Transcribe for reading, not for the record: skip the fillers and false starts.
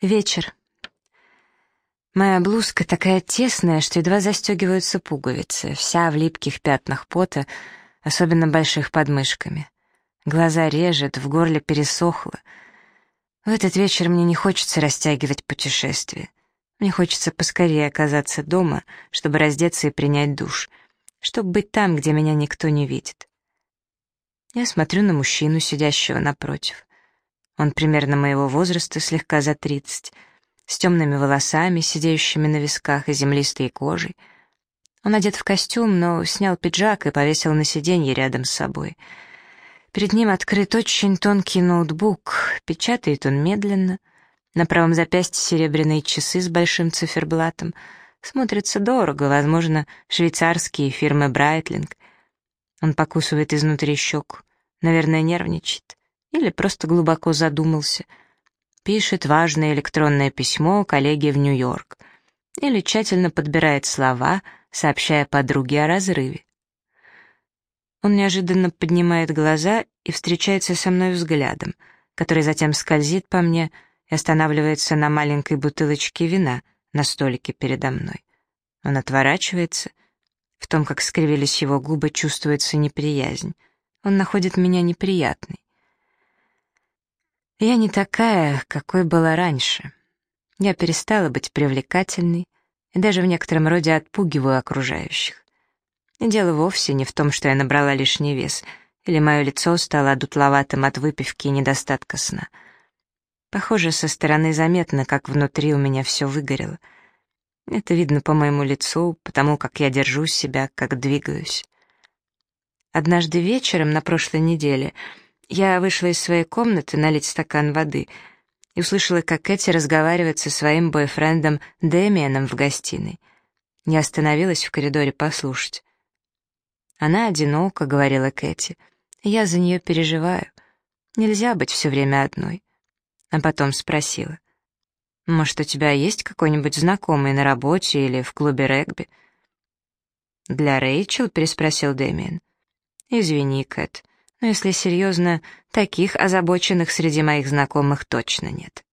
Вечер. Моя блузка такая тесная, что едва застегиваются пуговицы, вся в липких пятнах пота, особенно больших под мышками. Глаза режет, в горле пересохло. В этот вечер мне не хочется растягивать путешествие. Мне хочется поскорее оказаться дома, чтобы раздеться и принять душ, чтобы быть там, где меня никто не видит. Я смотрю на мужчину, сидящего напротив. Он примерно моего возраста, слегка за 30, с темными волосами, сидеющими на висках и землистой кожей. Он одет в костюм, но снял пиджак и повесил на сиденье рядом с собой. Перед ним открыт очень тонкий ноутбук, печатает он медленно. На правом запястье серебряные часы с большим циферблатом. Смотрятся дорого, возможно, швейцарские фирмы Брайтлинг. Он покусывает изнутри щеку, наверное, нервничает. Или просто глубоко задумался. Пишет важное электронное письмо коллеге в Нью-Йорк. Или тщательно подбирает слова, сообщая подруге о разрыве. Он неожиданно поднимает глаза и встречается со мной взглядом, который затем скользит по мне и останавливается на маленькой бутылочке вина на столике передо мной. Он отворачивается. В том, как скривились его губы, чувствуется неприязнь. Он находит меня неприятной. Я не такая, какой была раньше. Я перестала быть привлекательной и даже в некотором роде отпугиваю окружающих. И дело вовсе не в том, что я набрала лишний вес, или мое лицо стало одутловатым от выпивки и недостатка сна. Похоже, со стороны заметно, как внутри у меня все выгорело. Это видно по моему лицу, потому как я держу себя, как двигаюсь. Однажды вечером на прошлой неделе я вышла из своей комнаты налить стакан воды и услышала, как Кэти разговаривает со своим бойфрендом Дэмианом в гостиной. Я остановилась в коридоре послушать. «Она одинока», — говорила Кэти. «Я за нее переживаю. Нельзя быть все время одной». А потом спросила. «Может, у тебя есть какой-нибудь знакомый на работе или в клубе регби?» «Для Рэйчел?» — переспросил Дэмиан. «Извини, Кэт, но если серьезно, таких озабоченных среди моих знакомых точно нет».